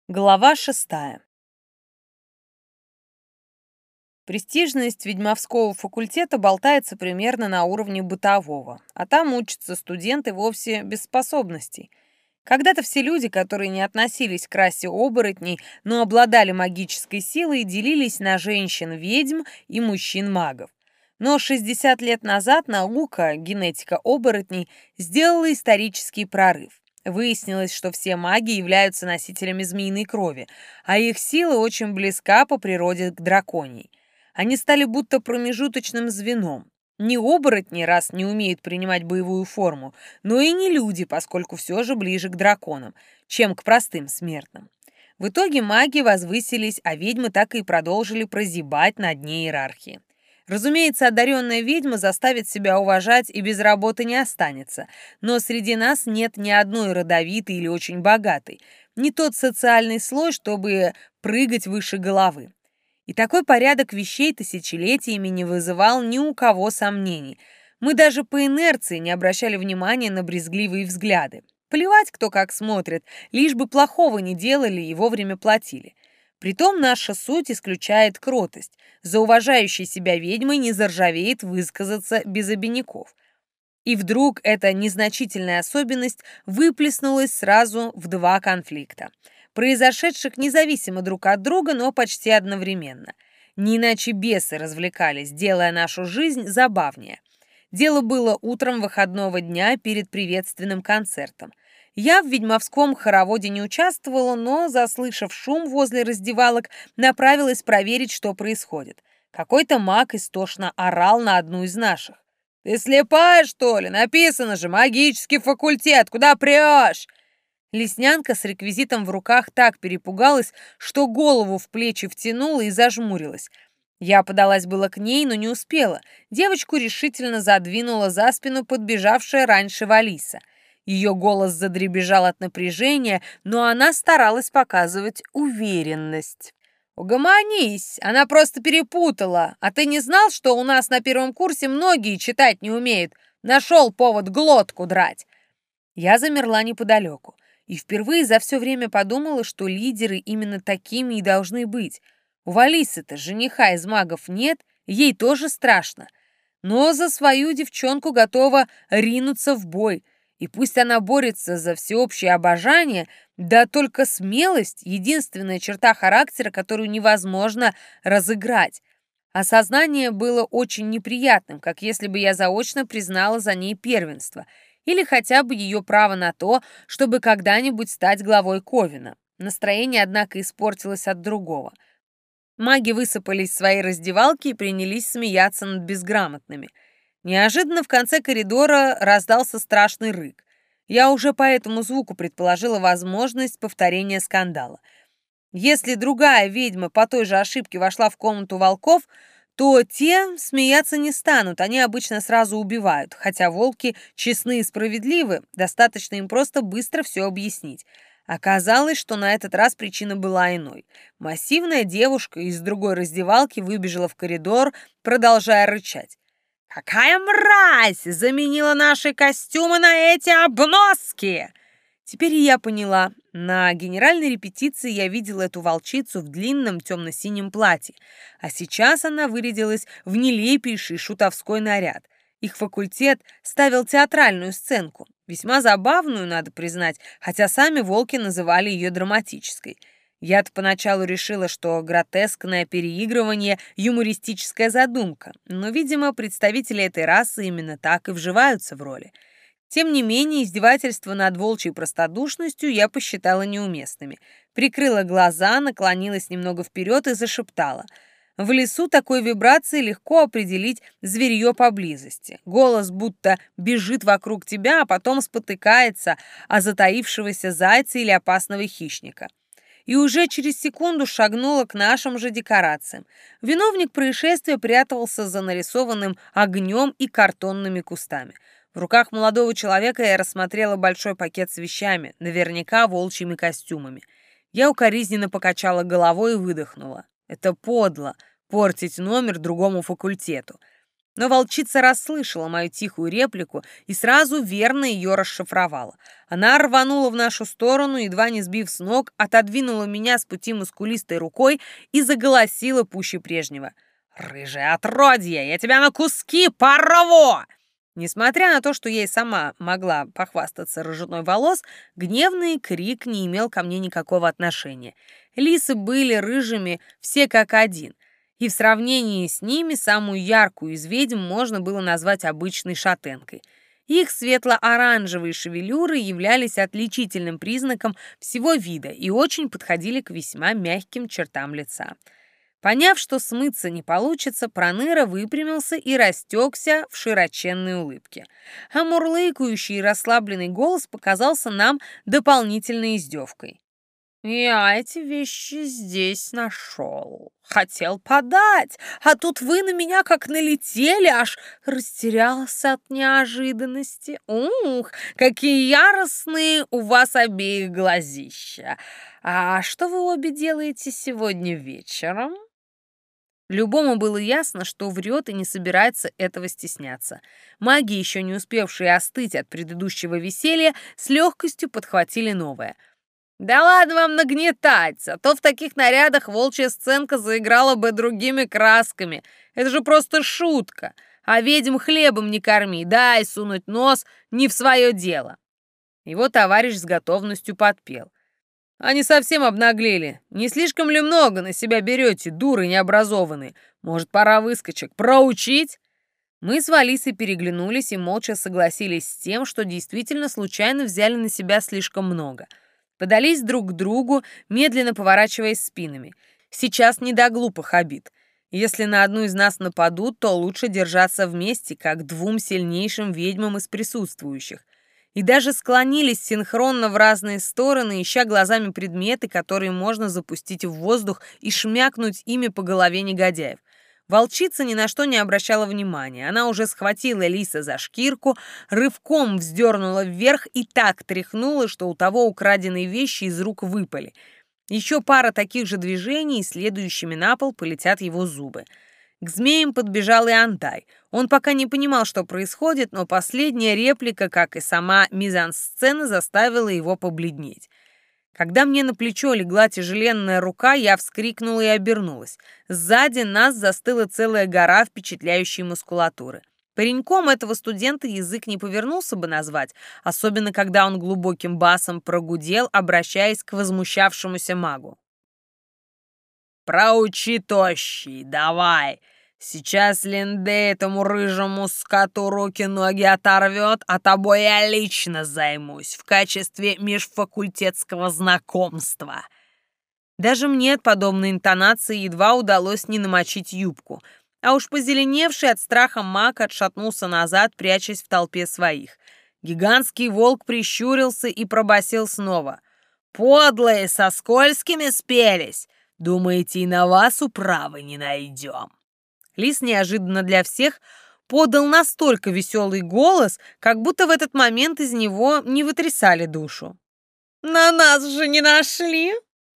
Глава 6. Престижность ведьмовского факультета болтается примерно на уровне бытового, а там учатся студенты вовсе без способностей. Когда-то все люди, которые не относились к расе оборотней, но обладали магической силой, делились на женщин-ведьм и мужчин-магов. Но 60 лет назад наука, генетика оборотней, сделала исторический прорыв. Выяснилось, что все маги являются носителями змеиной крови, а их сила очень близка по природе к драконьей. Они стали будто промежуточным звеном. Не оборотни, раз не умеют принимать боевую форму, но и не люди, поскольку все же ближе к драконам, чем к простым смертным. В итоге маги возвысились, а ведьмы так и продолжили прозябать на дне иерархии. Разумеется, одаренная ведьма заставит себя уважать и без работы не останется, но среди нас нет ни одной родовитой или очень богатой, не тот социальный слой, чтобы прыгать выше головы. И такой порядок вещей тысячелетиями не вызывал ни у кого сомнений. Мы даже по инерции не обращали внимания на брезгливые взгляды. Плевать, кто как смотрит, лишь бы плохого не делали и вовремя платили. Притом наша суть исключает кротость. За уважающей себя ведьмой не заржавеет высказаться без обиняков. И вдруг эта незначительная особенность выплеснулась сразу в два конфликта, произошедших независимо друг от друга, но почти одновременно. Не иначе бесы развлекались, делая нашу жизнь забавнее. Дело было утром выходного дня перед приветственным концертом. Я в ведьмовском хороводе не участвовала, но, заслышав шум возле раздевалок, направилась проверить, что происходит. Какой-то маг истошно орал на одну из наших. «Ты слепая, что ли? Написано же, магический факультет! Куда прешь?» Леснянка с реквизитом в руках так перепугалась, что голову в плечи втянула и зажмурилась. Я подалась было к ней, но не успела. Девочку решительно задвинула за спину подбежавшая раньше Валиса. Ее голос задребезжал от напряжения, но она старалась показывать уверенность. «Угомонись, она просто перепутала. А ты не знал, что у нас на первом курсе многие читать не умеют? Нашел повод глотку драть». Я замерла неподалеку и впервые за все время подумала, что лидеры именно такими и должны быть. У Валисы-то жениха из магов нет, ей тоже страшно. Но за свою девчонку готова ринуться в бой. И пусть она борется за всеобщее обожание, да только смелость — единственная черта характера, которую невозможно разыграть. Осознание было очень неприятным, как если бы я заочно признала за ней первенство или хотя бы ее право на то, чтобы когда-нибудь стать главой Ковина. Настроение, однако, испортилось от другого. Маги высыпались в свои раздевалки и принялись смеяться над безграмотными. Неожиданно в конце коридора раздался страшный рык. Я уже по этому звуку предположила возможность повторения скандала. Если другая ведьма по той же ошибке вошла в комнату волков, то те смеяться не станут, они обычно сразу убивают, хотя волки честны и справедливы, достаточно им просто быстро все объяснить. Оказалось, что на этот раз причина была иной. Массивная девушка из другой раздевалки выбежала в коридор, продолжая рычать. «Какая мразь заменила наши костюмы на эти обноски!» Теперь и я поняла. На генеральной репетиции я видела эту волчицу в длинном темно-синем платье, а сейчас она вырядилась в нелепейший шутовской наряд. Их факультет ставил театральную сценку, весьма забавную, надо признать, хотя сами волки называли ее драматической. Я-то поначалу решила, что гротескное переигрывание — юмористическая задумка, но, видимо, представители этой расы именно так и вживаются в роли. Тем не менее, издевательства над волчьей простодушностью я посчитала неуместными. Прикрыла глаза, наклонилась немного вперед и зашептала. В лесу такой вибрации легко определить зверье поблизости. Голос будто бежит вокруг тебя, а потом спотыкается о затаившегося зайца или опасного хищника. И уже через секунду шагнула к нашим же декорациям. Виновник происшествия прятался за нарисованным огнем и картонными кустами. В руках молодого человека я рассмотрела большой пакет с вещами, наверняка волчьими костюмами. Я укоризненно покачала головой и выдохнула. Это подло — портить номер другому факультету. Но волчица расслышала мою тихую реплику и сразу верно ее расшифровала. Она рванула в нашу сторону, едва не сбив с ног, отодвинула меня с пути мускулистой рукой и заголосила пуще прежнего. «Рыжее отродье! Я тебя на куски порву!» Несмотря на то, что я и сама могла похвастаться рыжиной волос, гневный крик не имел ко мне никакого отношения. Лисы были рыжими все как один, и в сравнении с ними самую яркую из ведьм можно было назвать обычной шатенкой. Их светло-оранжевые шевелюры являлись отличительным признаком всего вида и очень подходили к весьма мягким чертам лица. Поняв, что смыться не получится, Проныра выпрямился и растекся в широченной улыбке. А мурлыкающий и расслабленный голос показался нам дополнительной издевкой. «Я эти вещи здесь нашел. Хотел подать, а тут вы на меня как налетели, аж растерялся от неожиданности. Ух, какие яростные у вас обеих глазища! А что вы обе делаете сегодня вечером?» Любому было ясно, что врет и не собирается этого стесняться. Маги, еще не успевшие остыть от предыдущего веселья, с легкостью подхватили новое. «Да ладно вам нагнетать, а то в таких нарядах волчья сценка заиграла бы другими красками. Это же просто шутка. А ведьм хлебом не корми, дай сунуть нос не в свое дело». Его товарищ с готовностью подпел. «Они совсем обнаглели. Не слишком ли много на себя берете, дуры необразованные? Может, пора выскочек проучить?» Мы с Валисой переглянулись и молча согласились с тем, что действительно случайно взяли на себя слишком много. Подались друг к другу, медленно поворачиваясь спинами. Сейчас не до глупых обид. Если на одну из нас нападут, то лучше держаться вместе, как двум сильнейшим ведьмам из присутствующих. И даже склонились синхронно в разные стороны, ища глазами предметы, которые можно запустить в воздух и шмякнуть ими по голове негодяев. Волчица ни на что не обращала внимания. Она уже схватила лиса за шкирку, рывком вздернула вверх и так тряхнула, что у того украденные вещи из рук выпали. Еще пара таких же движений, и следующими на пол полетят его зубы. К змеям подбежал и Антай. Он пока не понимал, что происходит, но последняя реплика, как и сама мизансцена, заставила его побледнеть. Когда мне на плечо легла тяжеленная рука, я вскрикнула и обернулась. Сзади нас застыла целая гора впечатляющей мускулатуры. Пареньком этого студента язык не повернулся бы назвать, особенно когда он глубоким басом прогудел, обращаясь к возмущавшемуся магу. «Проучи, тощий, давай! Сейчас Линде этому рыжему скоту руки-ноги оторвет, а тобой я лично займусь в качестве межфакультетского знакомства». Даже мне от подобной интонации едва удалось не намочить юбку, а уж позеленевший от страха маг отшатнулся назад, прячась в толпе своих. Гигантский волк прищурился и пробасил снова. «Подлые, со скользкими спелись! Думаете, и на вас управы не найдем?» Лис неожиданно для всех подал настолько веселый голос, как будто в этот момент из него не вытрясали душу. «На нас же не нашли!»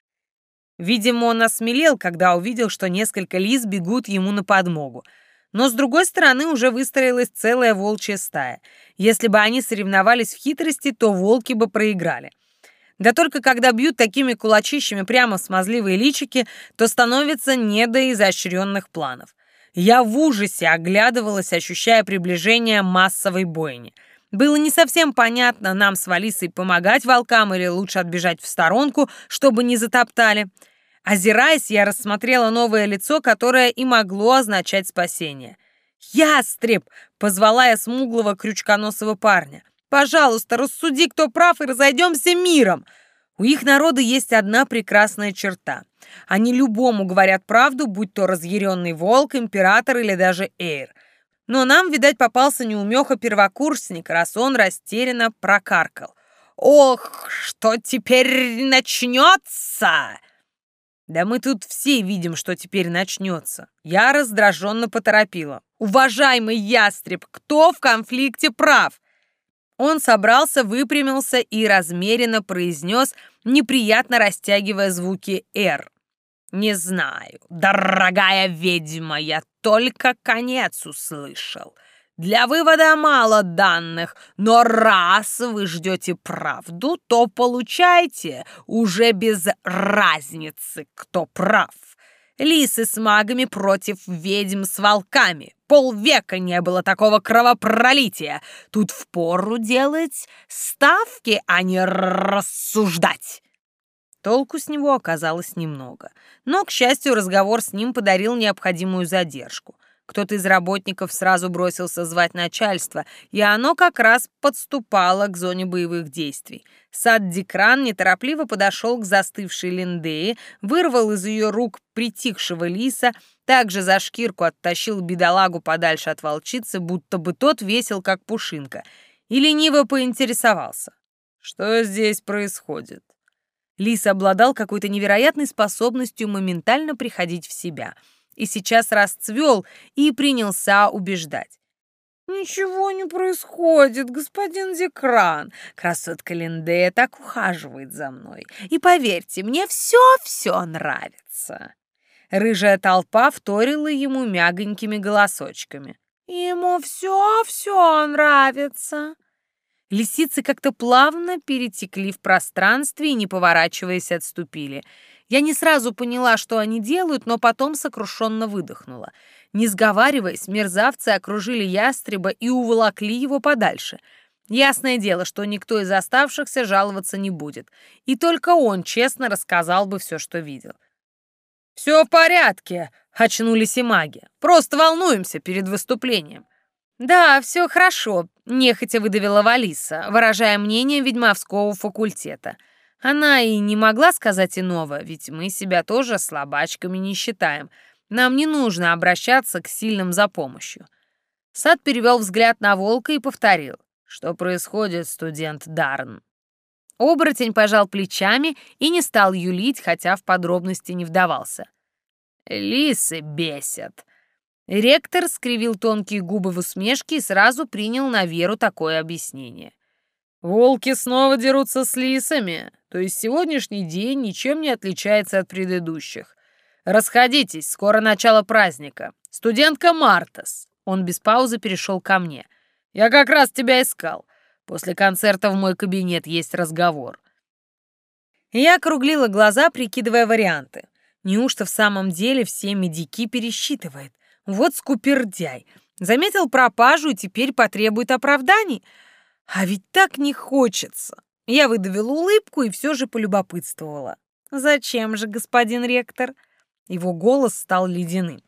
Видимо, он осмелел, когда увидел, что несколько лис бегут ему на подмогу. Но с другой стороны уже выстроилась целая волчья стая. Если бы они соревновались в хитрости, то волки бы проиграли. Да только когда бьют такими кулачищами прямо в смазливые личики, то становится не до изощренных планов. Я в ужасе оглядывалась, ощущая приближение массовой бойни. Было не совсем понятно, нам с Валисой помогать волкам или лучше отбежать в сторонку, чтобы не затоптали. Озираясь, я рассмотрела новое лицо, которое и могло означать спасение. «Ястреб!» — позвала я смуглого крючконосого парня. «Пожалуйста, рассуди, кто прав, и разойдемся миром!» У их народа есть одна прекрасная черта. Они любому говорят правду, будь то разъяренный волк, император или даже эйр. Но нам, видать, попался неумеха-первокурсник, раз он растерянно прокаркал. «Ох, что теперь начнется!» «Да мы тут все видим, что теперь начнется». Я раздраженно поторопила. «Уважаемый ястреб, кто в конфликте прав?» Он собрался, выпрямился и размеренно произнес, неприятно растягивая звуки «Р». «Не знаю, дорогая ведьма, я только конец услышал. Для вывода мало данных, но раз вы ждете правду, то получайте уже без разницы, кто прав. Лисы с магами против ведьм с волками. Полвека не было такого кровопролития. Тут впору делать ставки, а не рассуждать». Толку с него оказалось немного. Но, к счастью, разговор с ним подарил необходимую задержку. Кто-то из работников сразу бросился звать начальство, и оно как раз подступало к зоне боевых действий. Сад-Дикран неторопливо подошел к застывшей Линдее, вырвал из ее рук притихшего лиса, также за шкирку оттащил бедолагу подальше от волчицы, будто бы тот весел, как пушинка, и лениво поинтересовался: «Что здесь происходит?» Лис обладал какой-то невероятной способностью моментально приходить в себя и сейчас расцвел и принялся убеждать. «Ничего не происходит, господин Дикран. Красотка Линдея так ухаживает за мной. И поверьте, мне все нравится». Рыжая толпа вторила ему мягонькими голосочками. «Ему все нравится». Лисицы как-то плавно перетекли в пространстве и, не поворачиваясь, отступили. Я не сразу поняла, что они делают, но потом сокрушенно выдохнула. Не сговариваясь, мерзавцы окружили ястреба и уволокли его подальше. Ясное дело, что никто из оставшихся жаловаться не будет. И только он честно рассказал бы все, что видел. «Все в порядке», — очнулись и маги. «Просто волнуемся перед выступлением». «Да, все хорошо», — нехотя выдавила Валиса, выражая мнение ведьмовского факультета. Она и не могла сказать иного, ведь мы себя тоже слабачками не считаем. Нам не нужно обращаться к сильным за помощью. Сад перевел взгляд на волка и повторил: «Что происходит, студент Дарн?» Оборотень пожал плечами и не стал юлить, хотя в подробности не вдавался. «Лисы бесят». Ректор скривил тонкие губы в усмешке и сразу принял на веру такое объяснение. «Волки снова дерутся с лисами, то есть сегодняшний день ничем не отличается от предыдущих. Расходитесь, скоро начало праздника. Студентка Мартас». Он без паузы перешел ко мне. «Я как раз тебя искал. После концерта в мой кабинет есть разговор». Я округлила глаза, прикидывая варианты. Неужто в самом деле все медики пересчитывает? Вот скупердяй. Заметил пропажу и теперь потребует оправданий? А ведь так не хочется. Я выдавила улыбку и все же полюбопытствовала. «Зачем же, господин ректор?» Его голос стал ледяным.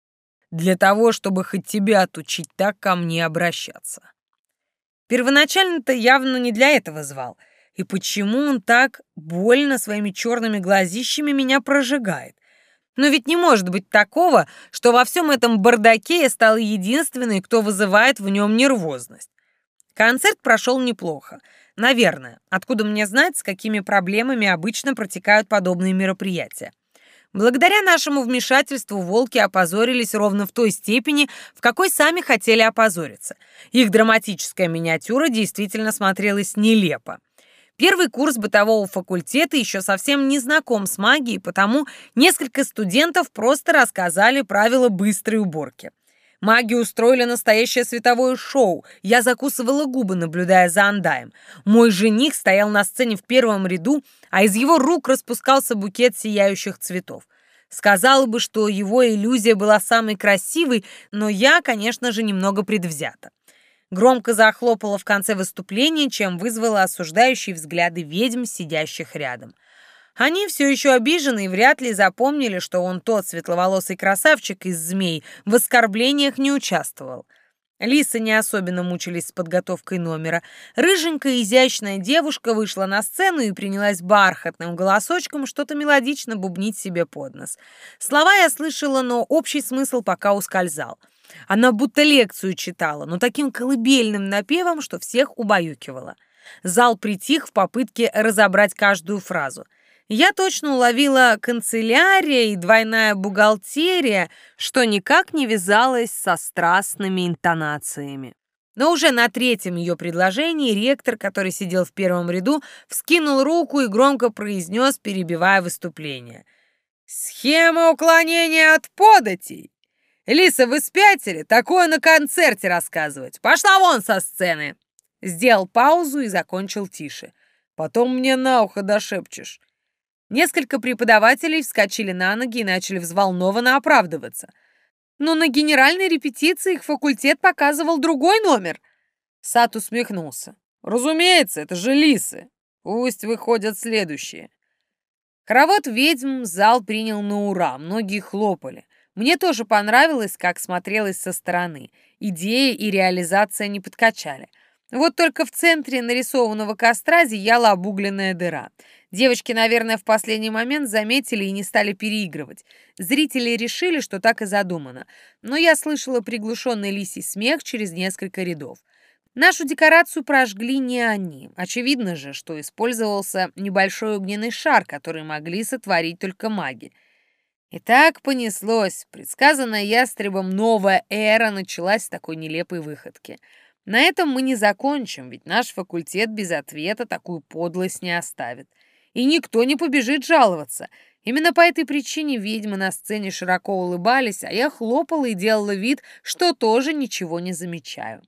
«Для того, чтобы хоть тебя отучить так ко мне обращаться». Первоначально-то явно не для этого звал. И почему он так больно своими черными глазищами меня прожигает? Но ведь не может быть такого, что во всем этом бардаке я стала единственной, кто вызывает в нем нервозность. Концерт прошел неплохо. Наверное. Откуда мне знать, с какими проблемами обычно протекают подобные мероприятия? Благодаря нашему вмешательству волки опозорились ровно в той степени, в какой сами хотели опозориться. Их драматическая миниатюра действительно смотрелась нелепо. Первый курс бытового факультета еще совсем не знаком с магией, потому несколько студентов просто рассказали правила быстрой уборки. Маги устроили настоящее световое шоу. Я закусывала губы, наблюдая за Андаем. Мой жених стоял на сцене в первом ряду, а из его рук распускался букет сияющих цветов. Сказала бы, что его иллюзия была самой красивой, но я, конечно же, немного предвзята. Громко захлопала в конце выступления, чем вызвала осуждающие взгляды ведьм, сидящих рядом. Они все еще обижены и вряд ли запомнили, что он тот светловолосый красавчик из «Змей» в оскорблениях не участвовал. Лисы не особенно мучились с подготовкой номера. Рыженькая изящная девушка вышла на сцену и принялась бархатным голосочком что-то мелодично бубнить себе под нос. Слова я слышала, но общий смысл пока ускользал. Она будто лекцию читала, но таким колыбельным напевом, что всех убаюкивала. Зал притих в попытке разобрать каждую фразу. Я точно уловила канцелярия и двойная бухгалтерия, что никак не вязалось со страстными интонациями. Но уже на третьем ее предложении ректор, который сидел в первом ряду, вскинул руку и громко произнес, перебивая выступление: Схема уклонения от податей. Лиса, вы спятили? Такое на концерте рассказывать. Пошла вон со сцены. Сделал паузу и закончил тише. Потом мне на ухо дошепчешь. Несколько преподавателей вскочили на ноги и начали взволнованно оправдываться. Но на генеральной репетиции их факультет показывал другой номер. Сад усмехнулся. Разумеется, это же лисы. Пусть выходят следующие. Хоровод ведьм зал принял на ура, многие хлопали. Мне тоже понравилось, как смотрелось со стороны. Идея и реализация не подкачали. Вот только в центре нарисованного костра зияла обугленная дыра. Девочки, наверное, в последний момент заметили и не стали переигрывать. Зрители решили, что так и задумано. Но я слышала приглушенный лисий смех через несколько рядов. Нашу декорацию прожгли не они. Очевидно же, что использовался небольшой огненный шар, который могли сотворить только маги. И так понеслось. Предсказанная ястребом новая эра началась с такой нелепой выходки. На этом мы не закончим, ведь наш факультет без ответа такую подлость не оставит. И никто не побежит жаловаться. Именно по этой причине ведьмы на сцене широко улыбались, а я хлопала и делала вид, что тоже ничего не замечаю.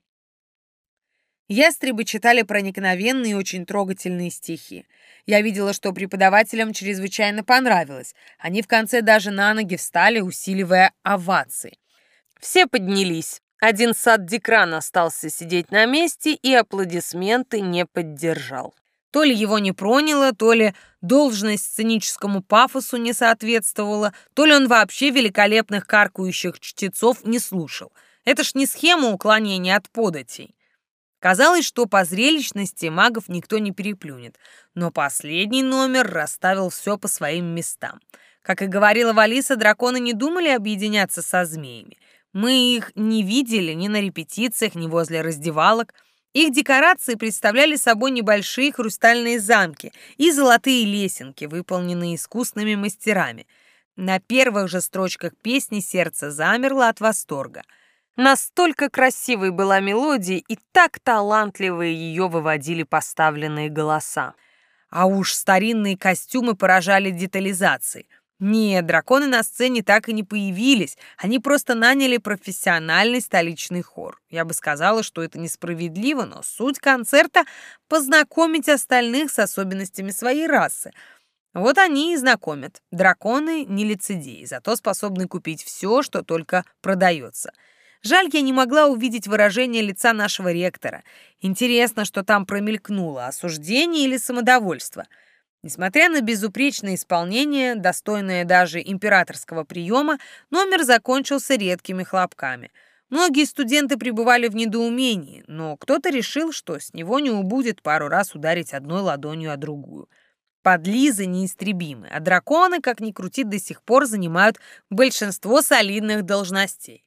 Ястребы читали проникновенные и очень трогательные стихи. Я видела, что преподавателям чрезвычайно понравилось. Они в конце даже на ноги встали, усиливая овации. Все поднялись. Один сад-декран остался сидеть на месте и аплодисменты не поддержал. То ли его не проняло, то ли должность сценическому пафосу не соответствовала, то ли он вообще великолепных каркающих чтецов не слушал. Это ж не схема уклонения от податей. Казалось, что по зрелищности магов никто не переплюнет, но последний номер расставил все по своим местам. Как и говорила Валиса, драконы не думали объединяться со змеями. Мы их не видели ни на репетициях, ни возле раздевалок. Их декорации представляли собой небольшие хрустальные замки и золотые лесенки, выполненные искусными мастерами. На первых же строчках песни сердце замерло от восторга. Настолько красивой была мелодия, и так талантливо ее выводили поставленные голоса. А уж старинные костюмы поражали детализацией. Нет, драконы на сцене так и не появились, они просто наняли профессиональный столичный хор. Я бы сказала, что это несправедливо, но суть концерта — познакомить остальных с особенностями своей расы. Вот они и знакомят. Драконы не лицедеи, зато способны купить все, что только продается. Жаль, я не могла увидеть выражение лица нашего ректора. Интересно, что там промелькнуло, осуждение или самодовольство. Несмотря на безупречное исполнение, достойное даже императорского приема, номер закончился редкими хлопками. Многие студенты пребывали в недоумении, но кто-то решил, что с него не убудет пару раз ударить одной ладонью о другую. Подлизы неистребимы, а драконы, как ни крути, до сих пор занимают большинство солидных должностей.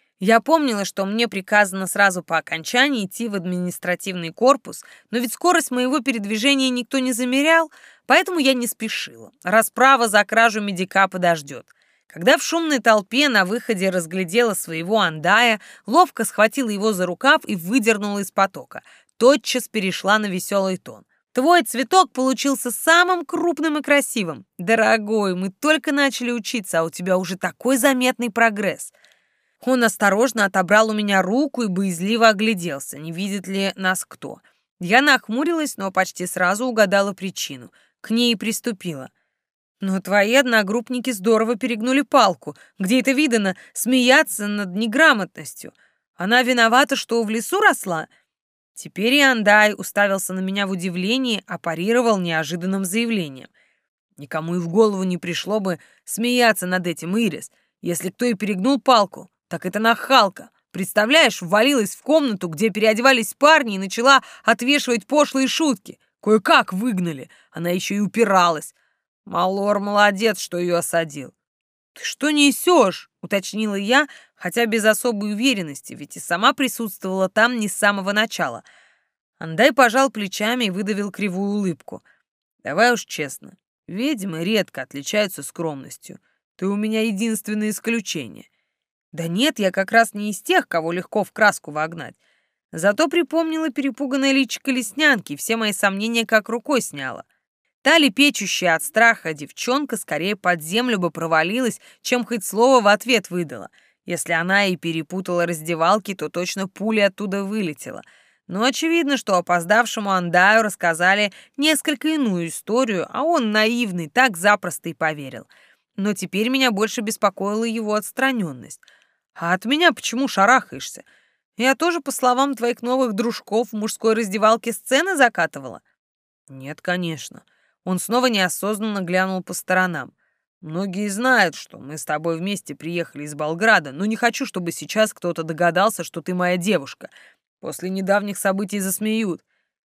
Я помнила, что мне приказано сразу по окончании идти в административный корпус, но ведь скорость моего передвижения никто не замерял, поэтому я не спешила. Расправа за кражу медика подождет. Когда в шумной толпе на выходе разглядела своего Андая, ловко схватила его за рукав и выдернула из потока. Тотчас перешла на веселый тон. «Твой цветок получился самым крупным и красивым. Дорогой, мы только начали учиться, а у тебя уже такой заметный прогресс». Он осторожно отобрал у меня руку и боязливо огляделся, не видит ли нас кто. Я нахмурилась, но почти сразу угадала причину. К ней и приступила. «Но твои одногруппники здорово перегнули палку. Где это видано смеяться над неграмотностью? Она виновата, что в лесу росла?» Теперь и Андай уставился на меня в удивлении, а парировал неожиданным заявлением. «Никому и в голову не пришло бы смеяться над этим, Ирис. Если кто и перегнул палку, так это нахалка. Представляешь, ввалилась в комнату, где переодевались парни, и начала отвешивать пошлые шутки. Кое-как выгнали. Она еще и упиралась. Малор молодец, что ее осадил». «Ты что несешь?» — уточнила я, хотя без особой уверенности, ведь и сама присутствовала там не с самого начала. Андай пожал плечами и выдавил кривую улыбку. «Давай уж честно, ведьмы редко отличаются скромностью. Ты у меня единственное исключение». «Да нет, я как раз не из тех, кого легко в краску вогнать. Зато припомнила перепуганное личико Леснянки, и все мои сомнения как рукой сняла. Та лепечущая от страха девчонка скорее под землю бы провалилась, чем хоть слово в ответ выдала. Если она и перепутала раздевалки, то точно пуля оттуда вылетела. Но очевидно, что опоздавшему Андаю рассказали несколько иную историю, а он, наивный, так запросто и поверил. Но теперь меня больше беспокоила его отстраненность. А от меня почему шарахаешься? Я тоже, по словам твоих новых дружков, в мужской раздевалке сцены закатывала? Нет, конечно. Он снова неосознанно глянул по сторонам. Многие знают, что мы с тобой вместе приехали из Болграда, но не хочу, чтобы сейчас кто-то догадался, что ты моя девушка. После недавних событий засмеют.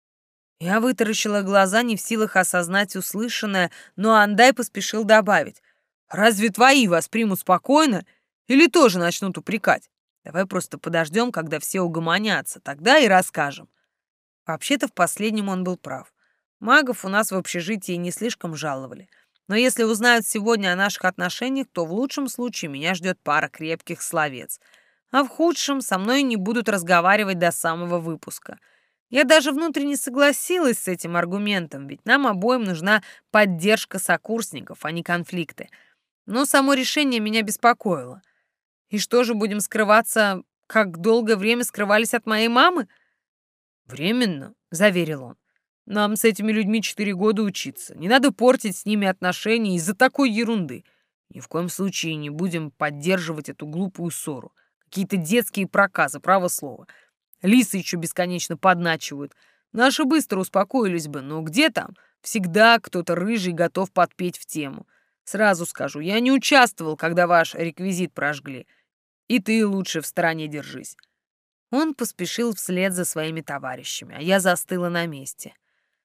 Я вытаращила глаза, не в силах осознать услышанное, но Андай поспешил добавить. Разве твои воспримут спокойно или тоже начнут упрекать? Давай просто подождем, когда все угомонятся, тогда и расскажем. Вообще-то в последнем он был прав. Магов у нас в общежитии не слишком жаловали. Но если узнают сегодня о наших отношениях, то в лучшем случае меня ждет пара крепких словец. А в худшем со мной не будут разговаривать до самого выпуска. Я даже внутренне согласилась с этим аргументом, ведь нам обоим нужна поддержка сокурсников, а не конфликты. Но само решение меня беспокоило. И что же, будем скрываться, как долгое время скрывались от моей мамы? Временно, заверил он. Нам с этими людьми 4 года учиться. Не надо портить с ними отношения из-за такой ерунды. Ни в коем случае не будем поддерживать эту глупую ссору. Какие-то детские проказы, право слово. Лисы еще бесконечно подначивают. Наши быстро успокоились бы, но где там? Всегда кто-то рыжий готов подпеть в тему. Сразу скажу, я не участвовал, когда ваш реквизит прожгли. И ты лучше в стороне держись. Он поспешил вслед за своими товарищами, а я застыла на месте.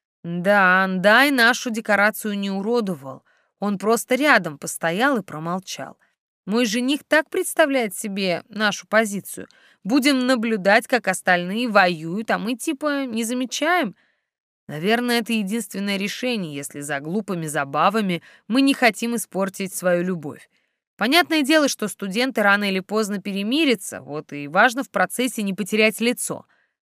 Да, Андай нашу декорацию не уродовал. Он просто рядом постоял и промолчал. Мой жених так представляет себе нашу позицию. Будем наблюдать, как остальные воюют, а мы типа не замечаем. Наверное, это единственное решение, если за глупыми забавами мы не хотим испортить свою любовь. Понятное дело, что студенты рано или поздно перемирятся, вот и важно в процессе не потерять лицо.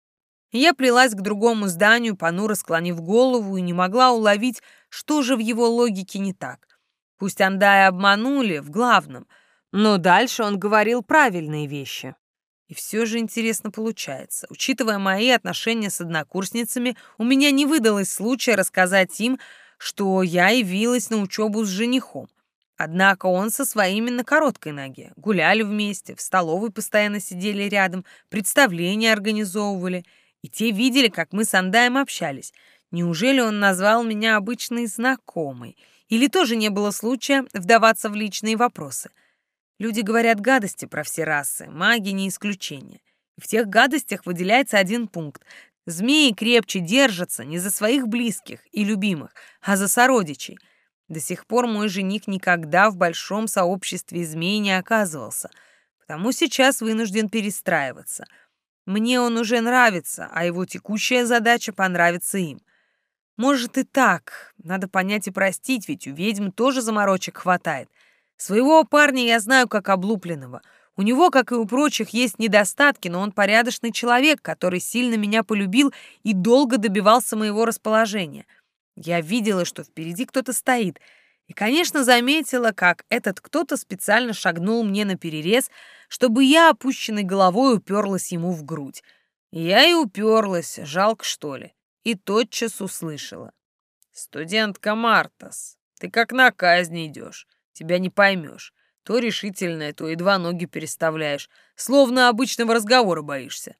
Я плелась к другому зданию, понуро склонив голову, и не могла уловить, что же в его логике не так. Пусть Андая обманули в главном, но дальше он говорил правильные вещи. И все же интересно получается. Учитывая мои отношения с однокурсницами, у меня не выдалось случая рассказать им, что я явилась на учебу с женихом. Однако он со своими на короткой ноге. Гуляли вместе, в столовой постоянно сидели рядом, представления организовывали. И те видели, как мы с Андаем общались. Неужели он назвал меня обычной знакомой? Или тоже не было случая вдаваться в личные вопросы? Люди говорят гадости про все расы, маги не исключение. И в тех гадостях выделяется один пункт. Змеи крепче держатся не за своих близких и любимых, а за сородичей. До сих пор мой жених никогда в большом сообществе змей не оказывался, потому сейчас вынужден перестраиваться. Мне он уже нравится, а его текущая задача понравится им. Может и так, надо понять и простить, ведь у ведьм тоже заморочек хватает. Своего парня я знаю как облупленного. У него, как и у прочих, есть недостатки, но он порядочный человек, который сильно меня полюбил и долго добивался моего расположения. Я видела, что впереди кто-то стоит, и, конечно, заметила, как этот кто-то специально шагнул мне наперерез, чтобы я опущенной головой уперлась ему в грудь. Я и уперлась, жалко, что ли, и тотчас услышала. «Студентка Мартас, ты как на казнь идешь, тебя не поймешь. То решительное, то едва ноги переставляешь, словно обычного разговора боишься.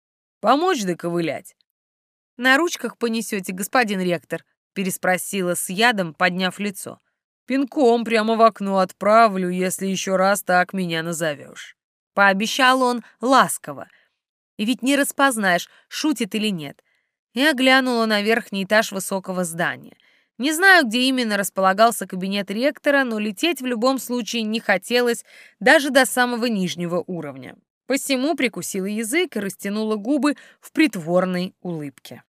Помочь доковылять?» «На ручках понесете, господин ректор?» — переспросила с ядом, подняв лицо. «Пинком прямо в окно отправлю, если еще раз так меня назовешь», — пообещал он ласково. И ведь не распознаешь, шутит или нет. Я глянула на верхний этаж высокого здания. Не знаю, где именно располагался кабинет ректора, но лететь в любом случае не хотелось даже до самого нижнего уровня. Посему прикусила язык и растянула губы в притворной улыбке.